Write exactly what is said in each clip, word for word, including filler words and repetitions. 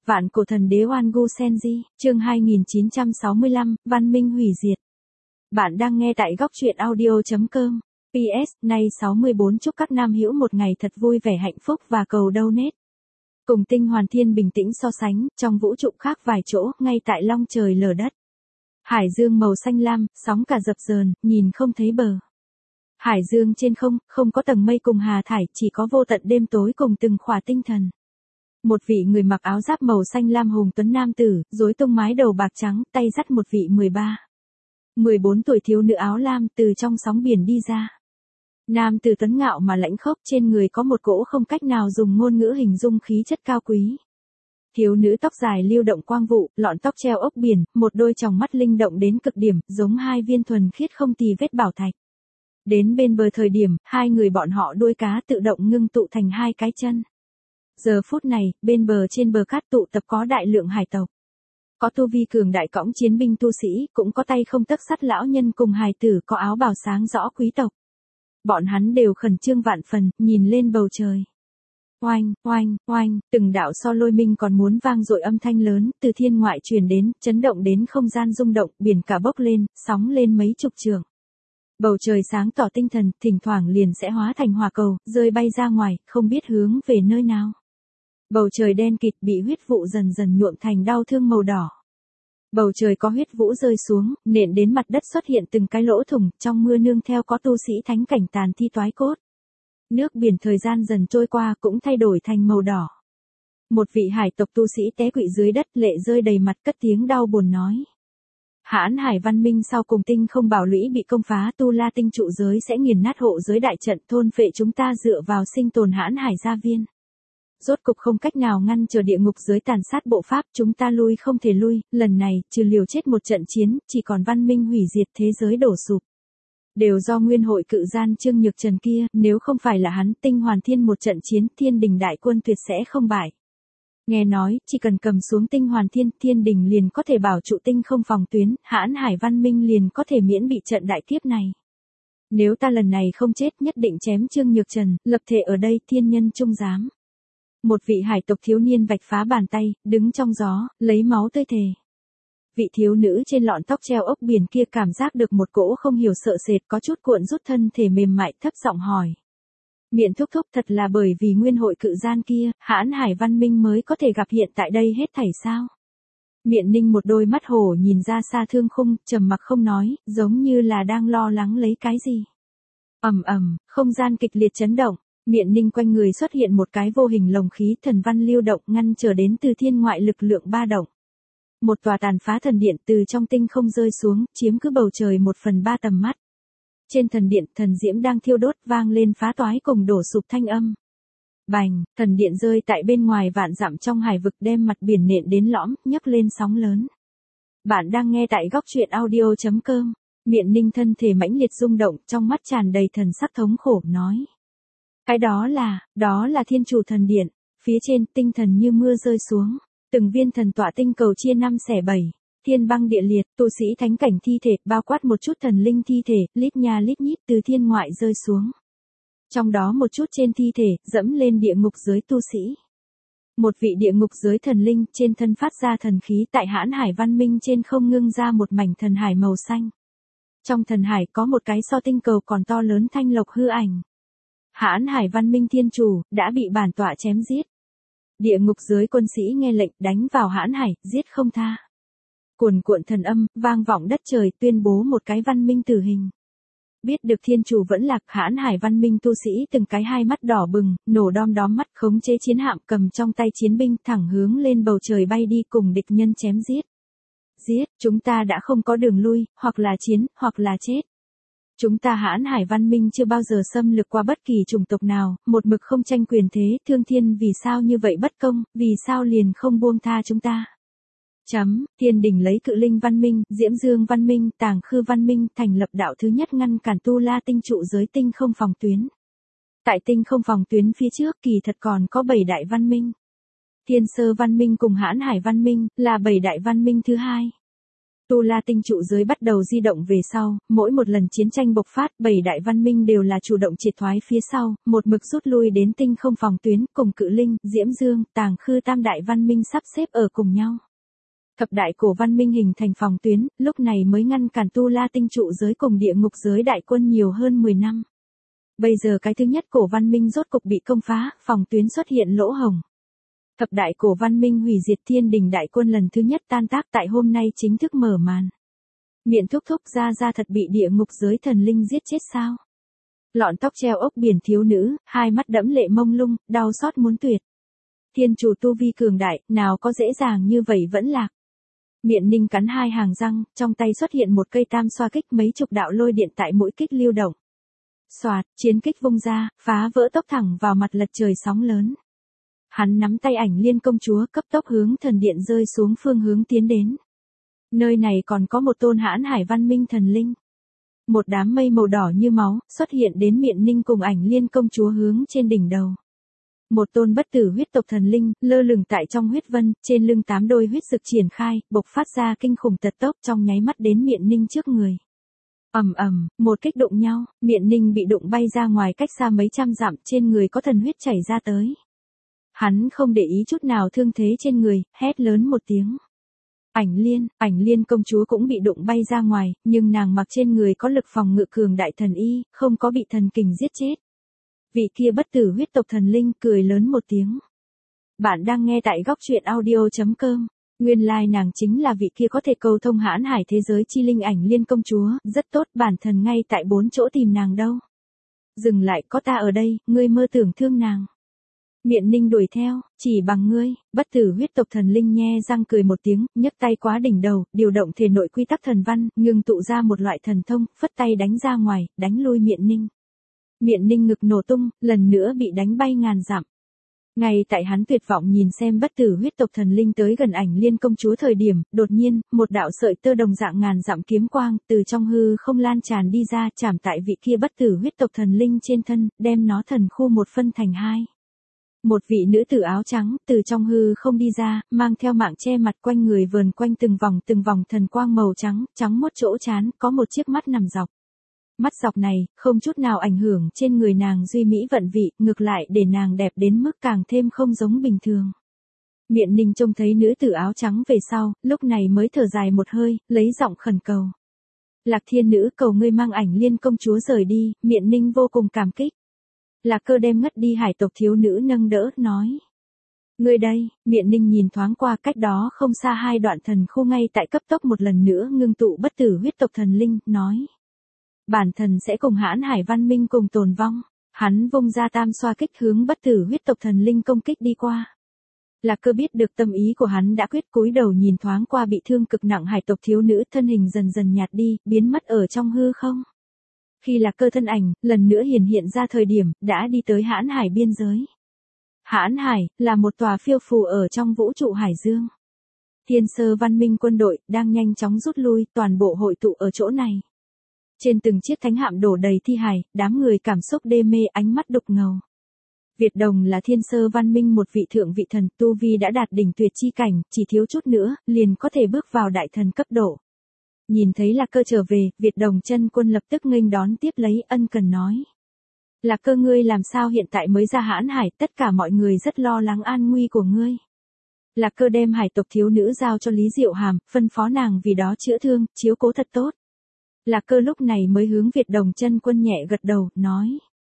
Vạn cổ thần đế Oan Gu Senji, chương hai nghìn chín trăm sáu mươi lăm, Văn minh hủy diệt. Bạn đang nghe tại góc truyện audio chấm com. pê ét, nay sáu mươi bốn chúc các nam hữu một ngày thật vui vẻ hạnh phúc và cầu donate. Cùng tinh hoàn thiên bình tĩnh so sánh, trong vũ trụ khác vài chỗ, ngay tại long trời lở đất. Hải dương màu xanh lam, sóng cả dập dờn, nhìn không thấy bờ. Hải dương trên không, không có tầng mây cùng hà thải, chỉ có vô tận đêm tối cùng từng khỏa tinh thần. Một vị người mặc áo giáp màu xanh lam hùng tuấn nam tử, rối tung mái đầu bạc trắng, tay dắt một vị mười ba, mười bốn tuổi thiếu nữ áo lam từ trong sóng biển đi ra. Nam tử tuấn ngạo mà lãnh khốc, trên người có một cỗ không cách nào dùng ngôn ngữ hình dung khí chất cao quý. Thiếu nữ tóc dài lưu động quang vụ, lọn tóc treo ốc biển, một đôi tròng mắt linh động đến cực điểm, giống hai viên thuần khiết không tì vết bảo thạch. Đến bên bờ thời điểm, hai người bọn họ đuôi cá tự động ngưng tụ thành hai cái chân. Giờ phút này, bên bờ trên bờ cát tụ tập có đại lượng hải tộc. Có tu vi cường đại cõng chiến binh tu sĩ, cũng có tay không tấc sắt lão nhân cùng hài tử có áo bào sáng rõ quý tộc. Bọn hắn đều khẩn trương vạn phần, nhìn lên bầu trời. Oanh, oanh, oanh, từng đạo so lôi minh còn muốn vang dội âm thanh lớn, từ thiên ngoại truyền đến, chấn động đến không gian rung động, biển cả bốc lên, sóng lên mấy chục trượng. Bầu trời sáng tỏ tinh thần, thỉnh thoảng liền sẽ hóa thành hỏa cầu, rơi bay ra ngoài, không biết hướng về nơi nào. Bầu trời đen kịt bị huyết vụ dần dần nhuộm thành đau thương màu đỏ. Bầu trời có huyết vũ rơi xuống, nện đến mặt đất xuất hiện từng cái lỗ thủng, trong mưa nương theo có tu sĩ thánh cảnh tàn thi toái cốt. Nước biển thời gian dần trôi qua cũng thay đổi thành màu đỏ. Một vị hải tộc tu sĩ té quỵ dưới đất, lệ rơi đầy mặt, cất tiếng đau buồn nói. Hãn Hải văn minh sau cùng tinh không bảo lũy bị công phá, tu la tinh trụ giới sẽ nghiền nát hộ giới đại trận, thôn phệ chúng ta dựa vào sinh tồn Hãn Hải gia viên. Rốt cục không cách nào ngăn chờ địa ngục giới tàn sát bộ pháp, chúng ta lui không thể lui, lần này, trừ liều chết một trận chiến, chỉ còn văn minh hủy diệt, thế giới đổ sụp. Đều do nguyên hội cự gian Trương Nhược Trần kia, nếu không phải là hắn, tinh hoàn thiên một trận chiến, thiên đình đại quân tuyệt sẽ không bại. Nghe nói, chỉ cần cầm xuống tinh hoàn thiên, thiên đình liền có thể bảo trụ tinh không phòng tuyến, Hãn Hải văn minh liền có thể miễn bị trận đại kiếp này. Nếu ta lần này không chết, nhất định chém Trương Nhược Trần, lập thể ở đây, thiên nhân trung giám. Một vị hải tộc thiếu niên vạch phá bàn tay, đứng trong gió, lấy máu tươi thề. Vị thiếu nữ trên lọn tóc treo ốc biển kia cảm giác được một cỗ không hiểu sợ sệt, có chút cuộn rút thân thể mềm mại, thấp giọng hỏi. Miệng thúc thúc, thật là bởi vì nguyên hội cự gian kia, Hãn Hải văn minh mới có thể gặp hiện tại đây hết thảy sao? Miện ninh một đôi mắt hổ nhìn ra xa thương khung, trầm mặc không nói, giống như là đang lo lắng lấy cái gì. Ầm ầm, không gian kịch liệt chấn động. Miện ninh quanh người xuất hiện một cái vô hình lồng khí thần văn lưu động ngăn trở đến từ thiên ngoại lực lượng ba động. Một tòa tàn phá thần điện từ trong tinh không rơi xuống, chiếm cứ bầu trời một phần ba tầm mắt. Trên thần điện, thần diễm đang thiêu đốt vang lên phá toái cùng đổ sụp thanh âm. Bành, thần điện rơi tại bên ngoài vạn dặm trong hải vực, đem mặt biển nện đến lõm, nhấc lên sóng lớn. Bạn đang nghe tại góc truyện audio chấm com. Miện ninh thân thể mãnh liệt rung động, trong mắt tràn đầy thần sắc thống khổ, nói. Cái đó là, đó là thiên chủ thần điện, phía trên tinh thần như mưa rơi xuống, từng viên thần tọa tinh cầu chia năm xẻ bảy, thiên băng địa liệt, tu sĩ thánh cảnh thi thể, bao quát một chút thần linh thi thể, lít nha lít nhít từ thiên ngoại rơi xuống. Trong đó một chút trên thi thể, dẫm lên địa ngục giới tu sĩ. Một vị địa ngục giới thần linh, trên thân phát ra thần khí, tại Hãn Hải văn minh trên không ngưng ra một mảnh thần hải màu xanh. Trong thần hải có một cái so tinh cầu còn to lớn thanh lộc hư ảnh. Hãn Hải văn minh thiên chủ, đã bị bản tọa chém giết. Địa ngục giới quân sĩ nghe lệnh đánh vào Hãn Hải, giết không tha. Cuồn cuộn thần âm, vang vọng đất trời tuyên bố một cái văn minh tử hình. Biết được thiên chủ vẫn lạc, Hãn Hải văn minh tu sĩ từng cái hai mắt đỏ bừng, nổ đom đóm mắt, khống chế chiến hạm, cầm trong tay chiến binh thẳng hướng lên bầu trời bay đi cùng địch nhân chém giết. Giết, chúng ta đã không có đường lui, hoặc là chiến, hoặc là chết. Chúng ta Hãn Hải văn minh chưa bao giờ xâm lược qua bất kỳ chủng tộc nào, một mực không tranh quyền thế, thương thiên vì sao như vậy bất công, vì sao liền không buông tha chúng ta. Chấm, thiên đình lấy cự linh văn minh, diễm dương văn minh, tàng khư văn minh, thành lập đạo thứ nhất ngăn cản tu la tinh trụ giới tinh không phòng tuyến. Tại tinh không phòng tuyến phía trước kỳ thật còn có bảy đại văn minh. Thiên sơ văn minh cùng Hãn Hải văn minh, là bảy đại văn minh thứ hai. Tu La tinh trụ giới bắt đầu di động về sau, mỗi một lần chiến tranh bộc phát, bảy đại văn minh đều là chủ động triệt thoái phía sau, một mực rút lui đến tinh không phòng tuyến, cùng Cự Linh, Diễm Dương, Tàng Khư tam đại văn minh sắp xếp ở cùng nhau. Thập đại cổ văn minh hình thành phòng tuyến, lúc này mới ngăn cản Tu La tinh trụ giới cùng địa ngục giới đại quân nhiều hơn mười năm. Bây giờ cái thứ nhất cổ văn minh rốt cục bị công phá, phòng tuyến xuất hiện lỗ hổng. Thập đại cổ văn minh hủy diệt thiên đình đại quân lần thứ nhất tan tác tại hôm nay chính thức mở màn. Miệng thúc thúc ra ra thật bị địa ngục giới thần linh giết chết sao? Lọn tóc treo ốc biển thiếu nữ, hai mắt đẫm lệ mông lung, đau xót muốn tuyệt. Thiên chủ tu vi cường đại, nào có dễ dàng như vậy vẫn lạc. Miện Ninh cắn hai hàng răng, trong tay xuất hiện một cây tam xoa kích, mấy chục đạo lôi điện tại mỗi kích lưu động. Xoạt, chiến kích vung ra, phá vỡ tốc thẳng vào mặt lật trời sóng lớn. Hắn nắm tay Ảnh Liên công chúa cấp tốc hướng thần điện rơi xuống phương hướng tiến đến. Nơi này còn có một tôn Hãn Hải văn minh thần linh. Một đám mây màu đỏ như máu xuất hiện đến Miện Ninh cùng Ảnh Liên công chúa hướng trên đỉnh đầu. Một tôn bất tử huyết tộc thần linh lơ lửng tại trong huyết vân, trên lưng tám đôi huyết dực triển khai, bộc phát ra kinh khủng tật tốc trong nháy mắt đến Miện Ninh trước người. Ầm ầm, một kích đụng nhau, Miện Ninh bị đụng bay ra ngoài cách xa mấy trăm dặm, trên người có thần huyết chảy ra tới. Hắn không để ý chút nào thương thế trên người, hét lớn một tiếng. Ảnh Liên, Ảnh Liên công chúa cũng bị đụng bay ra ngoài, nhưng nàng mặc trên người có lực phòng ngự cường đại thần y, không có bị thần kình giết chết. Vị kia bất tử huyết tộc thần linh cười lớn một tiếng. Bạn đang nghe tại góc truyện audio chấm com. Nguyên lai like nàng chính là vị kia có thể cầu thông Hãn Hải thế giới chi linh Ảnh Liên công chúa, rất tốt, bản thần ngay tại bốn chỗ tìm nàng đâu. Dừng lại, có ta ở đây, ngươi mơ tưởng thương nàng. Miện Ninh đuổi theo, chỉ bằng ngươi, bất tử huyết tộc thần linh nhe răng cười một tiếng, nhấc tay quá đỉnh đầu, điều động thể nội quy tắc thần văn, ngưng tụ ra một loại thần thông, phất tay đánh ra ngoài, đánh lui Miện Ninh. Miện Ninh ngực nổ tung, lần nữa bị đánh bay ngàn dặm. Ngay tại hắn tuyệt vọng nhìn xem bất tử huyết tộc thần linh tới gần Ảnh Liên công chúa thời điểm, đột nhiên, một đạo sợi tơ đồng dạng ngàn dặm kiếm quang, từ trong hư không lan tràn đi ra, chạm tại vị kia bất tử huyết tộc thần linh trên thân, đem nó thần khu một phân thành hai. Một vị nữ tử áo trắng, từ trong hư không đi ra, mang theo mạng che mặt quanh người vờn quanh từng vòng từng vòng thần quang màu trắng, trắng mốt chỗ trán, có một chiếc mắt nằm dọc. Mắt dọc này, không chút nào ảnh hưởng trên người nàng duy mỹ vận vị, ngược lại để nàng đẹp đến mức càng thêm không giống bình thường. Miện Ninh trông thấy nữ tử áo trắng về sau, lúc này mới thở dài một hơi, lấy giọng khẩn cầu. Lạc Thiên nữ cầu ngươi mang Ảnh Liên công chúa rời đi, Miện Ninh vô cùng cảm kích. Lạc Cơ đem ngất đi hải tộc thiếu nữ nâng đỡ, nói. Ngươi đây, Miện Ninh nhìn thoáng qua cách đó không xa hai đoạn thần khu ngay tại cấp tốc một lần nữa ngưng tụ bất tử huyết tộc thần linh, nói. Bản thần sẽ cùng Hãn Hải văn minh cùng tồn vong. Hắn vung ra tam xoa kích hướng bất tử huyết tộc thần linh công kích đi qua. Lạc Cơ biết được tâm ý của hắn đã quyết, cúi đầu nhìn thoáng qua bị thương cực nặng hải tộc thiếu nữ, thân hình dần dần nhạt đi, biến mất ở trong hư không. Khi Lạc Cơ thân ảnh lần nữa hiển hiện ra thời điểm, đã đi tới Hãn Hải biên giới. Hãn Hải là một tòa phiêu phù ở trong vũ trụ hải dương. Thiên sơ văn minh quân đội đang nhanh chóng rút lui, toàn bộ hội tụ ở chỗ này. Trên từng chiếc thánh hạm đổ đầy thi hài, đám người cảm xúc đê mê, ánh mắt đục ngầu. Việt Đồng là thiên sơ văn minh một vị thượng vị thần, tu vi đã đạt đỉnh tuyệt chi cảnh, chỉ thiếu chút nữa, liền có thể bước vào đại thần cấp độ. Nhìn thấy Lạc Cơ trở về, Việt Đồng chân quân lập tức nghênh đón tiếp lấy, ân cần nói. Lạc Cơ ngươi làm sao hiện tại mới ra Hãn Hải, tất cả mọi người rất lo lắng an nguy của ngươi. Lạc Cơ đem hải tộc thiếu nữ giao cho Lý Diệu Hàm, phân phó nàng vì đó chữa thương, chiếu cố thật tốt. Lạc Cơ lúc này mới hướng Việt Đồng chân quân nhẹ gật đầu, nói.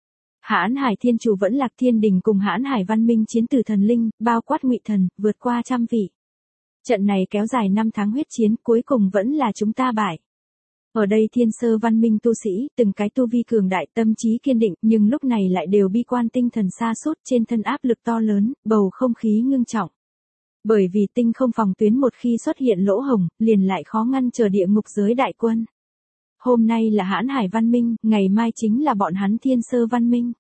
Hãn Hải thiên chủ vẫn Lạc Thiên đình cùng Hãn Hải văn minh chiến tử thần linh, bao quát ngụy thần, vượt qua trăm vị. Trận này kéo dài năm tháng huyết chiến, cuối cùng vẫn là chúng ta bại. Ở đây thiên sơ văn minh tu sĩ, từng cái tu vi cường đại, tâm trí kiên định, nhưng lúc này lại đều bi quan, tinh thần sa sút, trên thân áp lực to lớn, bầu không khí ngưng trọng. Bởi vì tinh không phòng tuyến một khi xuất hiện lỗ hổng, liền lại khó ngăn chờ địa ngục giới đại quân. Hôm nay là Hãn Hải văn minh, ngày mai chính là bọn hắn thiên sơ văn minh.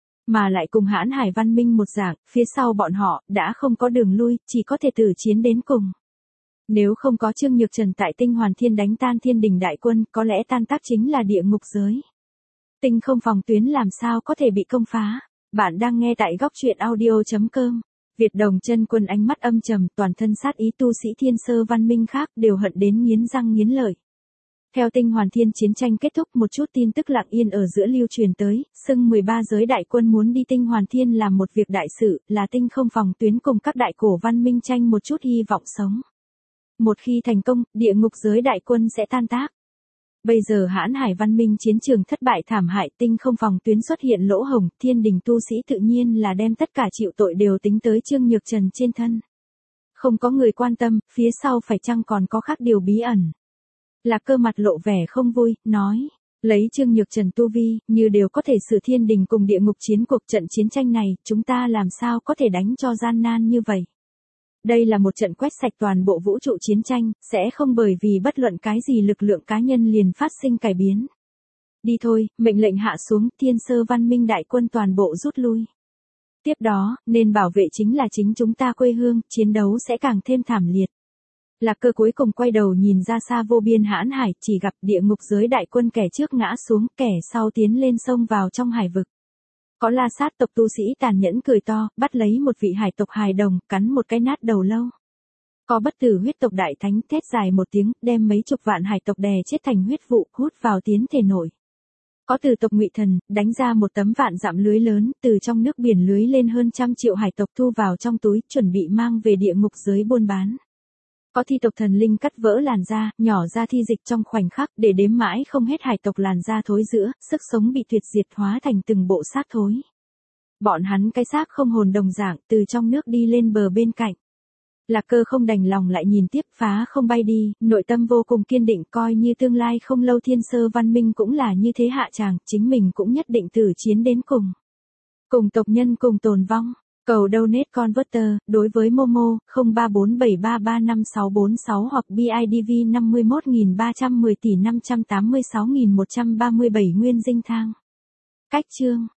Mà lại cùng Hãn Hải văn minh một dạng, phía sau bọn họ, đã không có đường lui, chỉ có thể tử chiến đến cùng. Nếu không có Trương Nhược Trần tại Tinh Hoàn Thiên đánh tan thiên đình đại quân, có lẽ tan tác chính là địa ngục giới. Tinh không phòng tuyến làm sao có thể bị công phá. Bạn đang nghe tại góc truyện audio chấm com. Việt Đồng Chân Quân ánh mắt âm trầm, toàn thân sát ý, tu sĩ Thiên Sơ văn minh khác đều hận đến nghiến răng nghiến lợi. Theo Tinh Hoàn Thiên chiến tranh kết thúc, một chút tin tức lặng yên ở giữa lưu truyền tới, xưng mười ba giới đại quân muốn đi Tinh Hoàn Thiên làm một việc đại sự, là tinh không phòng tuyến cùng các đại cổ văn minh tranh một chút hy vọng sống. Một khi thành công, địa ngục giới đại quân sẽ tan tác. Bây giờ Hãn Hải văn minh chiến trường thất bại thảm hại, tinh không phòng tuyến xuất hiện lỗ hổng, thiên đình tu sĩ tự nhiên là đem tất cả chịu tội đều tính tới Trương Nhược Trần trên thân. Không có người quan tâm, phía sau phải chăng còn có khác điều bí ẩn. Lạc Cơ mặt lộ vẻ không vui, nói, lấy Trương Nhược Trần tu vi, như đều có thể xử thiên đình cùng địa ngục chiến cuộc, trận chiến tranh này, chúng ta làm sao có thể đánh cho gian nan như vậy. Đây là một trận quét sạch toàn bộ vũ trụ chiến tranh, sẽ không bởi vì bất luận cái gì lực lượng cá nhân liền phát sinh cải biến. Đi thôi, mệnh lệnh hạ xuống, Thiên Sơ văn minh đại quân toàn bộ rút lui. Tiếp đó, nên bảo vệ chính là chính chúng ta quê hương, chiến đấu sẽ càng thêm thảm liệt. Lạc Cơ cuối cùng quay đầu nhìn ra xa vô biên Hãn Hải, chỉ gặp địa ngục giới đại quân kẻ trước ngã xuống, kẻ sau tiến lên sông vào trong hải vực. Có La Sát tộc tu sĩ tàn nhẫn cười to, bắt lấy một vị hải tộc hài đồng, cắn một cái nát đầu lâu. Có Bất Tử huyết tộc đại thánh thét dài một tiếng, đem mấy chục vạn hải tộc đè chết thành huyết vụ, hút vào tiến thể nội. Có Từ tộc Ngụy Thần, đánh ra một tấm vạn dặm lưới lớn, từ trong nước biển lưới lên hơn trăm triệu hải tộc thu vào trong túi, chuẩn bị mang về địa ngục giới buôn bán. Có Thi tộc Thần Linh cắt vỡ làn da, nhỏ ra thi dịch trong khoảnh khắc, để đếm mãi không hết hải tộc làn da thối rữa, sức sống bị tuyệt diệt hóa thành từng bộ xác thối. Bọn hắn cái xác không hồn đồng dạng, từ trong nước đi lên bờ bên cạnh. Lạc Cơ không đành lòng lại nhìn tiếp, phá không bay đi, nội tâm vô cùng kiên định, coi như tương lai không lâu Thiên Sơ văn minh cũng là như thế hạ tràng, chính mình cũng nhất định tử chiến đến cùng. Cùng tộc nhân cùng tồn vong. Cầu donate converter, đối với Momo, không ba bốn bảy ba ba năm sáu bốn sáu hoặc bê i đê vê năm mươi mốt nghìn ba trăm mười tỷ năm trăm tám mươi sáu nghìn một trăm ba mươi bảy nguyên dinh thang. Cách chương.